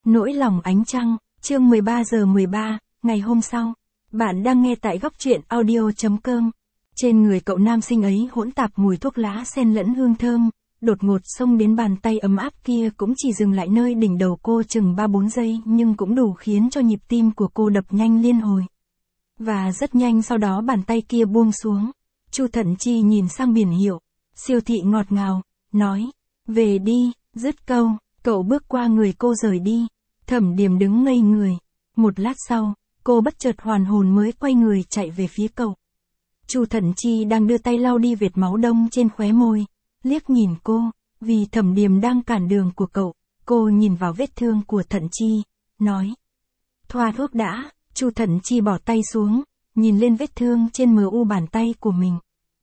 Nỗi lòng ánh trăng, chương 13:13, ngày hôm sau. Bạn đang nghe tại góc truyện audio.com. Trên người cậu nam sinh ấy hỗn tạp mùi thuốc lá xen lẫn hương thơm, đột ngột xông đến bàn tay ấm áp kia cũng chỉ dừng lại nơi đỉnh đầu cô chừng 3-4 giây nhưng cũng đủ khiến cho nhịp tim của cô đập nhanh liên hồi. Và rất nhanh sau đó bàn tay kia buông xuống. Chu Thận Chi nhìn sang biển hiệu, siêu thị ngọt ngào, nói, về đi, dứt câu, cậu bước qua người cô rời đi. Thẩm Điềm đứng ngây người. Một lát sau, cô bất chợt hoàn hồn mới quay người chạy về phía cậu. Chu Thận Chi đang đưa tay lau đi vệt máu đông trên khóe môi, liếc nhìn cô, vì Thẩm Điềm đang cản đường của cậu, cô nhìn vào vết thương của Thận Chi, nói. Thoa thuốc đã. Chu Thận Chi bỏ tay xuống, nhìn lên vết thương trên mu bàn tay của mình.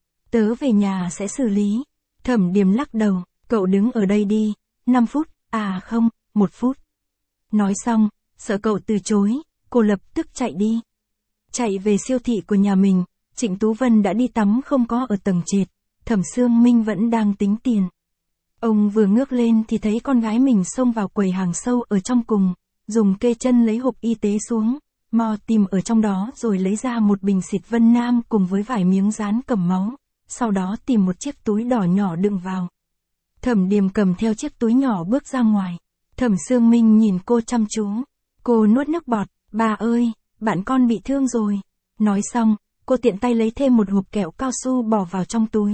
Tớ về nhà sẽ xử lý. Thẩm Điềm lắc đầu, cậu đứng ở đây đi, 5 phút, à không, 1 phút. Nói xong, sợ cậu từ chối, cô lập tức chạy đi. Chạy về siêu thị của nhà mình, Trịnh Tú Vân đã đi tắm không có ở tầng trệt, Thẩm Sương Minh vẫn đang tính tiền. Ông vừa ngước lên thì thấy con gái mình xông vào quầy hàng sâu ở trong cùng, dùng kê chân lấy hộp y tế xuống, mò tìm ở trong đó rồi lấy ra một bình xịt Vân Nam cùng với vài miếng dán cầm máu, sau đó tìm một chiếc túi đỏ nhỏ đựng vào. Thẩm Điềm cầm theo chiếc túi nhỏ bước ra ngoài. Thẩm Sương Minh nhìn cô chăm chú. Cô nuốt nước bọt, bà ơi, bạn con bị thương rồi. Nói xong, cô tiện tay lấy thêm một hộp kẹo cao su bỏ vào trong túi.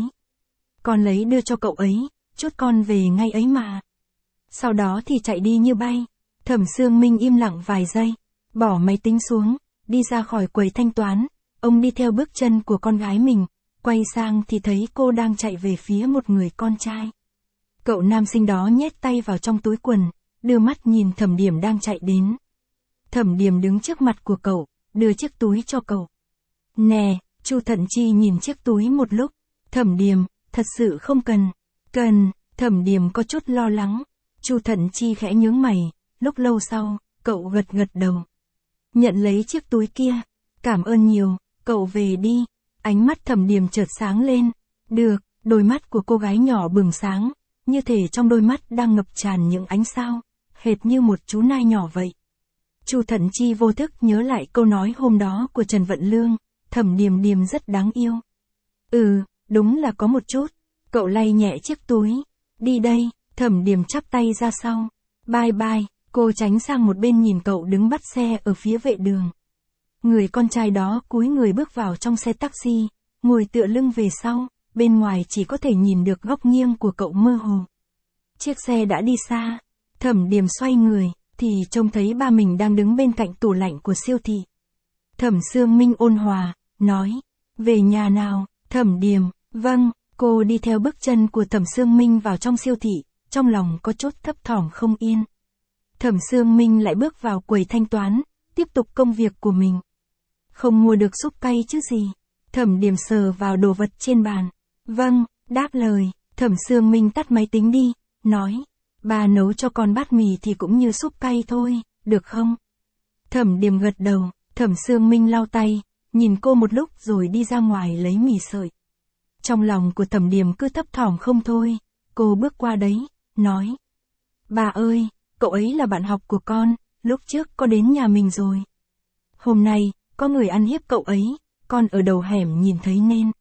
Con lấy đưa cho cậu ấy, chút con về ngay ấy mà. Sau đó thì chạy đi như bay. Thẩm Sương Minh im lặng vài giây, bỏ máy tính xuống, đi ra khỏi quầy thanh toán. Ông đi theo bước chân của con gái mình, quay sang thì thấy cô đang chạy về phía một người con trai. Cậu nam sinh đó nhét tay vào trong túi quần, đưa mắt nhìn Thẩm Điềm đang chạy đến. Thẩm Điềm đứng trước mặt của cậu, đưa chiếc túi cho cậu. Nè, Chu Thận Chi nhìn chiếc túi một lúc. Thẩm Điềm, thật sự không cần. Cần. Thẩm Điềm có chút lo lắng. Chu Thận Chi khẽ nhướng mày, lúc lâu sau, cậu gật gật đầu. Nhận lấy chiếc túi kia. Cảm ơn nhiều, cậu về đi. Ánh mắt Thẩm Điềm chợt sáng lên. Được, đôi mắt của cô gái nhỏ bừng sáng, như thể trong đôi mắt đang ngập tràn những ánh sao, hệt như một chú nai nhỏ vậy. Chu Thận Chi vô thức nhớ lại câu nói hôm đó của Trần Vận Lương, Thẩm Điềm Điềm rất đáng yêu. Đúng là có một chút. Cậu lay nhẹ chiếc túi. Đi đây. Thẩm Điềm chắp tay ra sau. Bye bye. Cô tránh sang một bên nhìn cậu đứng bắt xe ở phía vệ đường. Người con trai đó cúi người bước vào trong xe taxi, ngồi tựa lưng về sau, bên ngoài chỉ có thể nhìn được góc nghiêng của cậu mơ hồ. Chiếc xe đã đi xa. Thẩm Điềm xoay người, thì trông thấy ba mình đang đứng bên cạnh tủ lạnh của siêu thị. Thẩm Sương Minh ôn hòa, nói, về nhà nào. Thẩm Điềm, vâng. Cô đi theo bước chân của Thẩm Sương Minh vào trong siêu thị, trong lòng có chút thấp thỏm không yên. Thẩm Sương Minh lại bước vào quầy thanh toán, tiếp tục công việc của mình. Không mua được súp cay chứ gì. Thẩm Điềm sờ vào đồ vật trên bàn. Vâng, đáp lời. Thẩm Sương Minh tắt máy tính đi, nói, bà nấu cho con bát mì thì cũng như súp cay thôi, được không? Thẩm Điềm gật đầu. Thẩm Sương Minh lau tay, nhìn cô một lúc rồi đi ra ngoài lấy mì sợi. Trong lòng của Thẩm Điềm cứ thấp thỏm không thôi, cô bước qua đấy, nói, bà ơi, cậu ấy là bạn học của con, lúc trước có đến nhà mình rồi. Hôm nay, có người ăn hiếp cậu ấy, con ở đầu hẻm nhìn thấy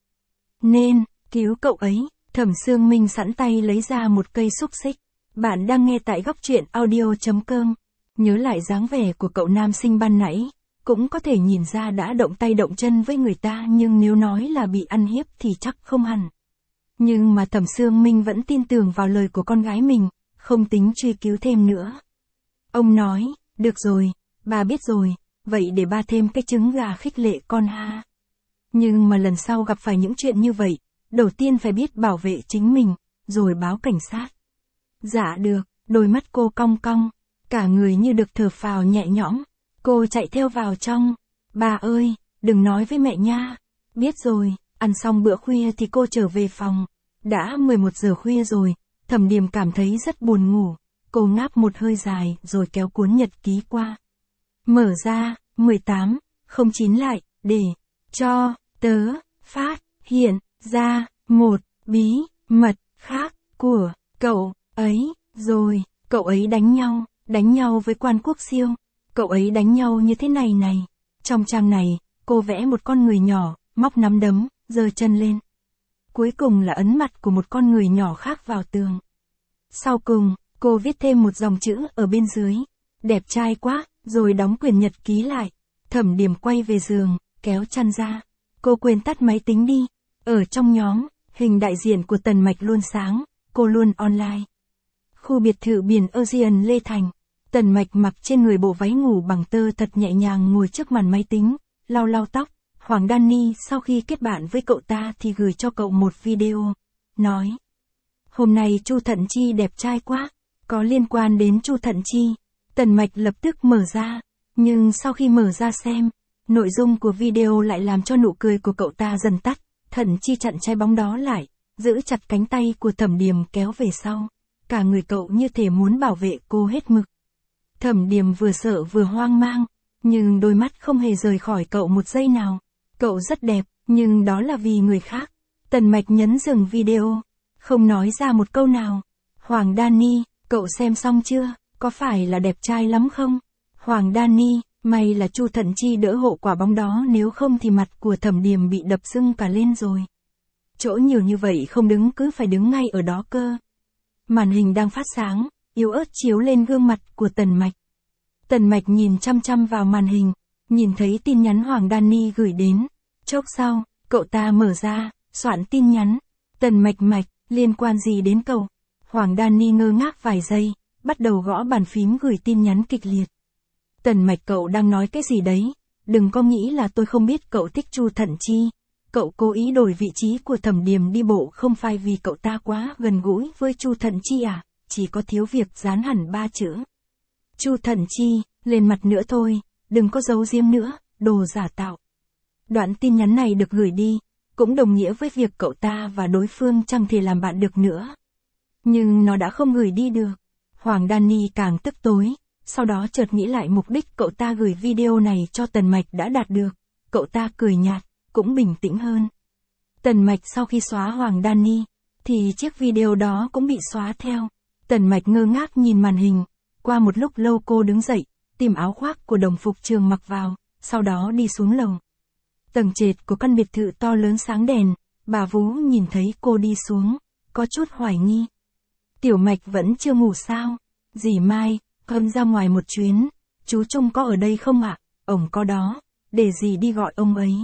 nên cứu cậu ấy. Thẩm Sương Minh sẵn tay lấy ra một cây xúc xích. Bạn đang nghe tại góc truyện audio.com. Nhớ lại dáng vẻ của cậu nam sinh ban nãy, cũng có thể nhìn ra đã động tay động chân với người ta, nhưng nếu nói là bị ăn hiếp thì chắc không hẳn. Nhưng mà Thẩm Sương Minh vẫn tin tưởng vào lời của con gái mình, không tính truy cứu thêm nữa. Ông nói, được rồi, bà biết rồi, vậy để ba thêm cái trứng gà khích lệ con ha. Nhưng mà lần sau gặp phải những chuyện như vậy, đầu tiên phải biết bảo vệ chính mình, rồi báo cảnh sát. Dạ được. Đôi mắt cô cong cong, cả người như được thở phào nhẹ nhõm. Cô chạy theo vào trong. Bà ơi, đừng nói với mẹ nha. Biết rồi. Ăn xong bữa khuya thì cô trở về phòng. Đã 11 giờ khuya rồi. Thẩm Điềm cảm thấy rất buồn ngủ. Cô ngáp một hơi dài rồi kéo cuốn nhật ký qua. Mở ra, 18:09 lại, để cho tớ phát hiện ra một bí mật khác của cậu ấy rồi. Cậu ấy đánh nhau. Đánh nhau với Quan Quốc Siêu. Cậu ấy đánh nhau như thế này này. Trong trang này, cô vẽ một con người nhỏ, móc nắm đấm, giơ chân lên. Cuối cùng là ấn mặt của một con người nhỏ khác vào tường. Sau cùng, cô viết thêm một dòng chữ ở bên dưới. Đẹp trai quá, rồi đóng quyển nhật ký lại. Thẩm Điểm quay về giường, kéo chăn ra. Cô quên tắt máy tính đi. Ở trong nhóm, hình đại diện của Tần Mạch luôn sáng, cô luôn online. Khu biệt thự biển Ocean Lê Thành. Tần Mạch mặc trên người bộ váy ngủ bằng tơ thật nhẹ nhàng ngồi trước màn máy tính, lau lau tóc. Hoàng Danny sau khi kết bạn với cậu ta thì gửi cho cậu một video. Nói. Hôm nay Chu Thận Chi đẹp trai quá. Có liên quan đến Chu Thận Chi. Tần Mạch lập tức mở ra. Nhưng sau khi mở ra xem, nội dung của video lại làm cho nụ cười của cậu ta dần tắt. Thận Chi chặn trái bóng đó lại, giữ chặt cánh tay của Thẩm Điểm kéo về sau. Cả người cậu như thể muốn bảo vệ cô hết mực. Thẩm Điểm vừa sợ vừa hoang mang, nhưng đôi mắt không hề rời khỏi cậu một giây nào. Cậu rất đẹp, nhưng đó là vì người khác. Tần Mạch nhấn dừng video, không nói ra một câu nào. Hoàng Danny, cậu xem xong chưa? Có phải là đẹp trai lắm không? Hoàng Danny, may là Chu Thận Chi đỡ hộ quả bóng đó, nếu không thì mặt của Thẩm Điểm bị đập sưng cả lên rồi. Chỗ nhiều như vậy không đứng cứ phải đứng ngay ở đó cơ. Màn hình đang phát sáng, yếu ớt chiếu lên gương mặt của Tần Mạch. Tần Mạch nhìn chăm chăm vào màn hình, nhìn thấy tin nhắn Hoàng Danny gửi đến. Chốc sau, cậu ta mở ra, soạn tin nhắn. Tần Mạch, liên quan gì đến cậu? Hoàng Danny ngơ ngác vài giây, bắt đầu gõ bàn phím gửi tin nhắn kịch liệt. Tần Mạch, cậu đang nói cái gì đấy? Đừng có nghĩ là tôi không biết cậu thích Chu Thận Chi. Cậu cố ý đổi vị trí của Thẩm Điểm đi bộ không phải vì cậu ta quá gần gũi với Chu Thận Chi à? Chỉ có thiếu việc dán hẳn 3 chữ. Chu Thận Chi, lên mặt nữa thôi, đừng có giấu giếm nữa, đồ giả tạo. Đoạn tin nhắn này được gửi đi, cũng đồng nghĩa với việc cậu ta và đối phương chẳng thể làm bạn được nữa. Nhưng nó đã không gửi đi được. Hoàng Danny càng tức tối, sau đó chợt nghĩ lại mục đích cậu ta gửi video này cho Tần Mạch đã đạt được. Cậu ta cười nhạt, cũng bình tĩnh hơn. Tần Mạch sau khi xóa Hoàng Danny, thì chiếc video đó cũng bị xóa theo. Tần Mạch ngơ ngác nhìn màn hình. Qua một lúc lâu cô đứng dậy, tìm áo khoác của đồng phục trường mặc vào, sau đó đi xuống lầu. Tầng trệt của căn biệt thự to lớn sáng đèn, bà Vú nhìn thấy cô đi xuống, có chút hoài nghi. Tiểu Mạch vẫn chưa ngủ sao? Dì Mai, con ra ngoài một chuyến, chú Trung có ở đây không ạ? Ổng có đó, để dì đi gọi ông ấy.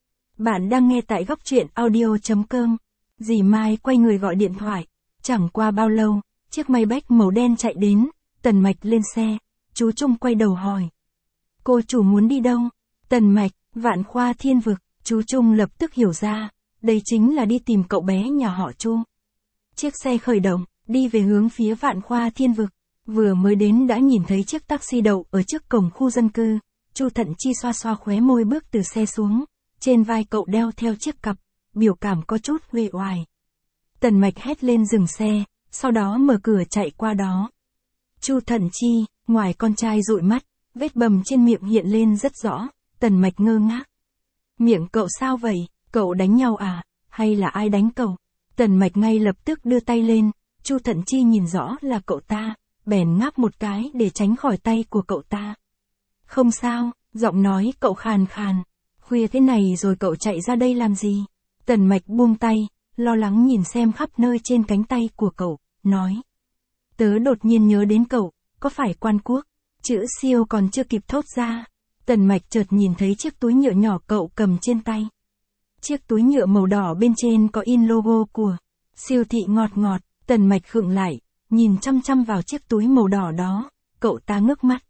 Bạn đang nghe tại góc truyện audio.com. Dì Mai quay người gọi điện thoại. Chẳng qua bao lâu, chiếc Maybach màu đen chạy đến. Tần Mạch lên xe, chú Trung quay đầu hỏi. Cô chủ muốn đi đâu? Tần Mạch, Vạn Khoa Thiên Vực. Chú Trung lập tức hiểu ra, đây chính là đi tìm cậu bé nhà họ Chu. Chiếc xe khởi động, đi về hướng phía Vạn Khoa Thiên Vực. Vừa mới đến đã nhìn thấy chiếc taxi đậu ở trước cổng khu dân cư. Chu Thận Chi xoa xoa khóe môi bước từ xe xuống. Trên vai cậu đeo theo chiếc cặp, biểu cảm có chút uể oải. Tần Mạch hét lên dừng xe, sau đó mở cửa chạy qua đó. Chu Thận Chi, ngoài con trai dụi mắt, vết bầm trên miệng hiện lên rất rõ. Tần Mạch ngơ ngác. Miệng cậu sao vậy? Cậu đánh nhau à? Hay là ai đánh cậu? Tần Mạch ngay lập tức đưa tay lên. Chu Thận Chi nhìn rõ là cậu ta, bèn ngáp một cái để tránh khỏi tay của cậu ta. Không sao, giọng nói cậu khàn khàn. Khuya thế này rồi cậu chạy ra đây làm gì? Tần Mạch buông tay, lo lắng nhìn xem khắp nơi trên cánh tay của cậu, nói. Tớ đột nhiên nhớ đến cậu, có phải Quan Quốc? Chữ siêu còn chưa kịp thốt ra. Tần Mạch chợt nhìn thấy chiếc túi nhựa nhỏ cậu cầm trên tay. Chiếc túi nhựa màu đỏ bên trên có in logo của siêu thị ngọt ngọt. Tần Mạch khựng lại, nhìn chăm chăm vào chiếc túi màu đỏ đó. Cậu ta ngước mắt.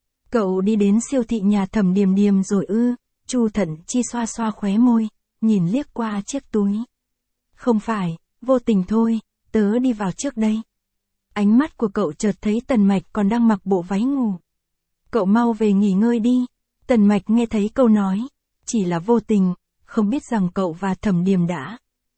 Cậu đi đến siêu thị nhà Thẩm Điềm Điềm rồi ư? Chu Thận Chi xoa xoa khóe môi, nhìn liếc qua chiếc túi. Không phải, vô tình thôi, tớ đi vào trước đây. Ánh mắt của cậu chợt thấy Tần Mạch còn đang mặc bộ váy ngủ. Cậu mau về nghỉ ngơi đi. Tần Mạch nghe thấy câu nói. Chỉ là vô tình, không biết rằng cậu và Thẩm Điềm đã.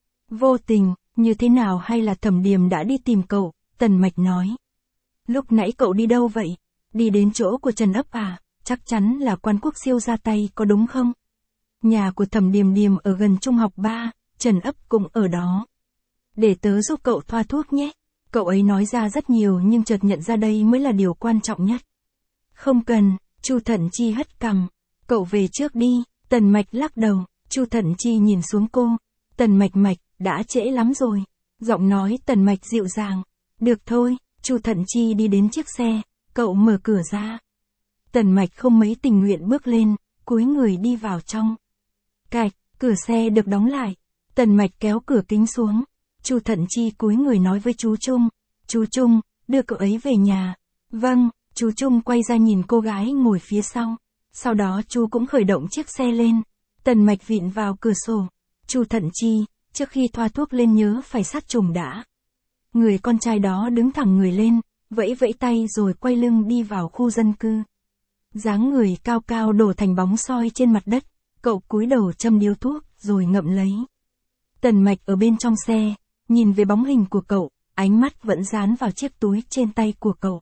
Vô tình, như thế nào hay là Thẩm Điềm đã đi tìm cậu? Tần Mạch nói. Lúc nãy cậu đi đâu vậy? Đi đến chỗ của Trần Ấp à? Chắc chắn là Quan Quốc Siêu ra tay có đúng không? Nhà của Thẩm Điềm Điềm ở gần trung học 3, Trần Ấp cũng ở đó. Để tớ giúp cậu thoa thuốc nhé. Cậu ấy nói ra rất nhiều nhưng chợt nhận ra đây mới là điều quan trọng nhất. Không cần, Chu Thận Chi hất cằm. Cậu về trước đi, Tần Mạch lắc đầu. Chu Thận Chi nhìn xuống cô. Tần Mạch, đã trễ lắm rồi. Giọng nói Tần Mạch dịu dàng. Được thôi, Chu Thận Chi đi đến chiếc xe, cậu mở cửa ra. Tần Mạch không mấy tình nguyện bước lên, cúi người đi vào trong. Cạch, cửa xe được đóng lại. Tần Mạch kéo cửa kính xuống. Chu Thận Chi cúi người nói với chú Trung. Chú Trung, đưa cậu ấy về nhà. Vâng, chú Trung quay ra nhìn cô gái ngồi phía sau. Sau đó chú cũng khởi động chiếc xe lên. Tần Mạch vịn vào cửa sổ. Chu Thận Chi, trước khi thoa thuốc lên nhớ phải sát trùng đã. Người con trai đó đứng thẳng người lên, vẫy vẫy tay rồi quay lưng đi vào khu dân cư. Dáng người cao cao đổ thành bóng soi trên mặt đất, cậu cúi đầu châm điếu thuốc rồi ngậm lấy. Tần Mạch ở bên trong xe, nhìn về bóng hình của cậu, ánh mắt vẫn dán vào chiếc túi trên tay của cậu.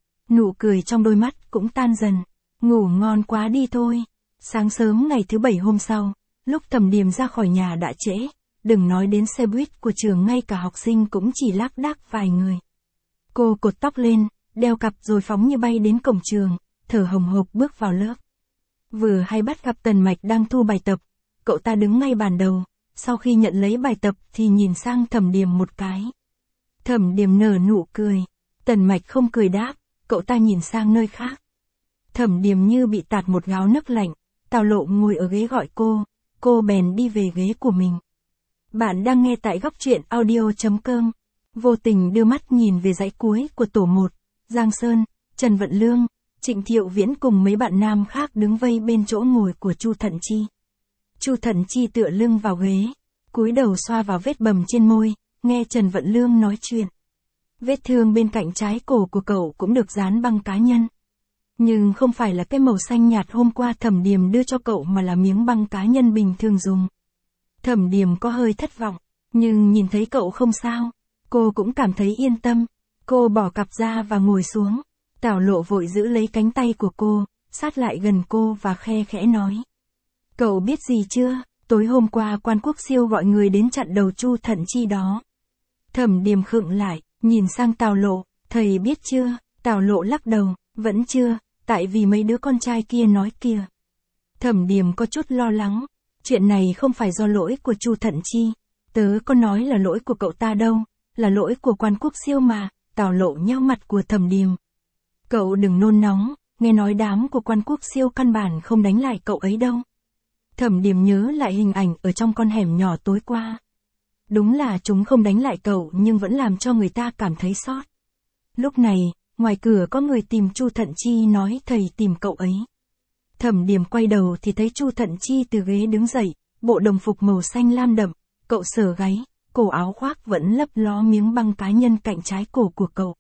Nụ cười trong đôi mắt cũng tan dần. Ngủ ngon quá đi thôi. Sáng sớm ngày thứ 7 hôm sau, lúc Thẩm Điềm ra khỏi nhà đã trễ, đừng nói đến xe buýt của trường, ngay cả học sinh cũng chỉ lác đác vài người. Cô cột tóc lên, đeo cặp rồi phóng như bay đến cổng trường, thở hồng hộc bước vào lớp. Vừa hay bắt gặp Tần Mạch đang thu bài tập, cậu ta đứng ngay bàn đầu, sau khi nhận lấy bài tập thì nhìn sang Thẩm Điềm một cái. Thẩm Điềm nở nụ cười, Tần Mạch không cười đáp, cậu ta nhìn sang nơi khác. Thẩm Điềm như bị tạt một gáo nước lạnh, Tào Lộ ngồi ở ghế gọi cô bèn đi về ghế của mình. Bạn đang nghe tại góc truyện audio.com. Vô tình đưa mắt nhìn về dãy cuối của tổ 1, Giang Sơn, Trần Vận Lương, Trịnh Thiệu Viễn cùng mấy bạn nam khác đứng vây bên chỗ ngồi của Chu Thận Chi. Chu Thận Chi tựa lưng vào ghế, cúi đầu xoa vào vết bầm trên môi, nghe Trần Vận Lương nói chuyện. Vết thương bên cạnh trái cổ của cậu cũng được dán băng cá nhân. Nhưng không phải là cái màu xanh nhạt hôm qua Thẩm Điềm đưa cho cậu mà là miếng băng cá nhân bình thường dùng. Thẩm Điềm có hơi thất vọng, nhưng nhìn thấy cậu không sao, cô cũng cảm thấy yên tâm. Cô bỏ cặp ra và ngồi xuống. Tào Lộ vội giữ lấy cánh tay của cô, sát lại gần cô và khe khẽ nói. Cậu biết gì chưa, tối hôm qua Quan Quốc Siêu gọi người đến chặn đầu Chu Thận Chi đó. Thẩm Điềm khựng lại, nhìn sang Tào Lộ, thầy biết chưa? Tào Lộ lắc đầu, vẫn chưa, tại vì mấy đứa con trai kia nói kìa. Thẩm Điềm có chút lo lắng, chuyện này không phải do lỗi của Chu Thận Chi, tớ có nói là lỗi của cậu ta đâu, là lỗi của Quan Quốc Siêu mà. Tào Lộ nheo mặt của Thẩm Điềm. Cậu đừng nôn nóng, nghe nói đám của Quan Quốc Siêu căn bản không đánh lại cậu ấy đâu. Thẩm Điềm nhớ lại hình ảnh ở trong con hẻm nhỏ tối qua. Đúng là chúng không đánh lại cậu nhưng vẫn làm cho người ta cảm thấy xót. Lúc này, ngoài cửa có người tìm Chu Thận Chi nói thầy tìm cậu ấy. Thẩm Điềm quay đầu thì thấy Chu Thận Chi từ ghế đứng dậy, bộ đồng phục màu xanh lam đậm, cậu sờ gáy, cổ áo khoác vẫn lấp ló miếng băng cá nhân cạnh trái cổ của cậu.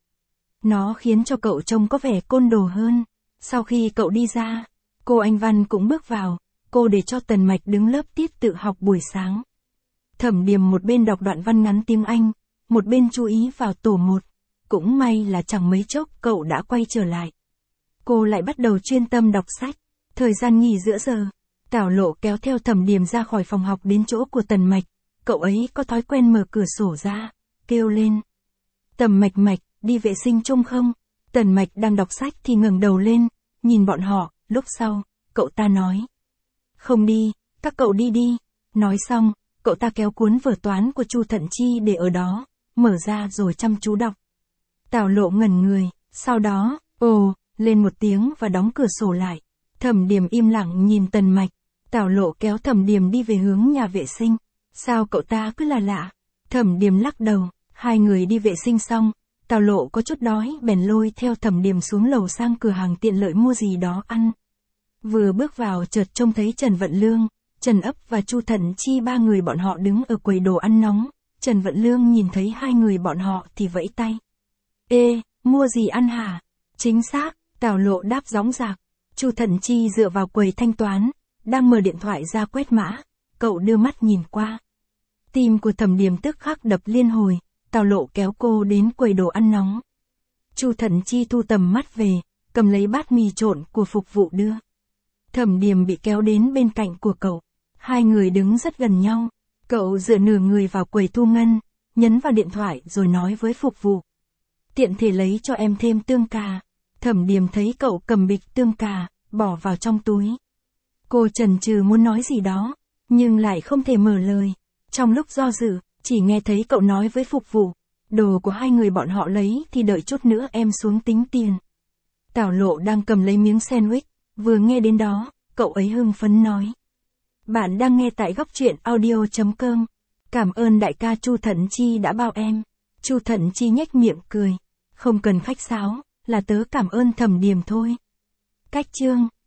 Nó khiến cho cậu trông có vẻ côn đồ hơn. Sau khi cậu đi ra, cô Anh Văn cũng bước vào, cô để cho Tần Mạch đứng lớp tiết tự học buổi sáng. Thẩm Điềm một bên đọc đoạn văn ngắn tiếng Anh, một bên chú ý vào tổ 1. Cũng may là chẳng mấy chốc cậu đã quay trở lại. Cô lại bắt đầu chuyên tâm đọc sách. Thời gian nghỉ giữa giờ, Tào Lộ kéo theo Thẩm Điềm ra khỏi phòng học đến chỗ của Tần Mạch. Cậu ấy có thói quen mở cửa sổ ra, kêu lên. Tầm Mạch, đi vệ sinh chung không? Tần Mạch đang đọc sách thì ngẩng đầu lên, nhìn bọn họ, lúc sau, cậu ta nói. Không đi, các cậu đi đi. Nói xong, cậu ta kéo cuốn vở toán của Chu Thận Chi để ở đó, mở ra rồi chăm chú đọc. Tào Lộ ngẩn người, sau đó, ồ, lên một tiếng và đóng cửa sổ lại. Thẩm Điềm im lặng nhìn Tần Mạch. Tào Lộ kéo Thẩm Điềm đi về hướng nhà vệ sinh. Sao cậu ta cứ là lạ? Thẩm Điềm lắc đầu. Hai người đi vệ sinh xong, Tào Lộ có chút đói bèn lôi theo Thẩm Điềm xuống lầu sang cửa hàng tiện lợi mua gì đó ăn. Vừa bước vào chợt trông thấy Trần Vận Lương, Trần Ấp và Chu Thận Chi, ba người bọn họ đứng ở quầy đồ ăn nóng. Trần Vận Lương nhìn thấy hai người bọn họ thì vẫy tay. Ê, mua gì ăn hả? Chính xác, Tào Lộ đáp dõng dạc. Chu Thận Chi dựa vào quầy thanh toán, đang mở điện thoại ra quét mã. Cậu đưa mắt nhìn qua. Tim của Thẩm Điềm tức khắc đập liên hồi. Tào Lộ kéo cô đến quầy đồ ăn nóng. Chu Thận Chi thu tầm mắt về, cầm lấy bát mì trộn của phục vụ đưa. Thẩm Điềm bị kéo đến bên cạnh của cậu. Hai người đứng rất gần nhau. Cậu dựa nửa người vào quầy thu ngân, nhấn vào điện thoại rồi nói với phục vụ. tiện thể lấy cho em thêm tương cà. Thẩm Điềm thấy cậu cầm bịch tương cà, bỏ vào trong túi. Cô chần chừ muốn nói gì đó, nhưng lại không thể mở lời. Trong lúc do dự, chỉ nghe thấy cậu nói với phục vụ, đồ của hai người bọn họ lấy thì đợi chút nữa em xuống tính tiền. Tảo Lộ đang cầm lấy miếng sandwich, vừa nghe đến đó, cậu ấy hưng phấn nói. Bạn đang nghe tại góc truyện audio.com. Cảm ơn đại ca Chu Thận Chi đã bao em. Chu Thận Chi nhếch miệng cười. Không cần khách sáo, là tớ cảm ơn Thẩm Điềm thôi. Cách chương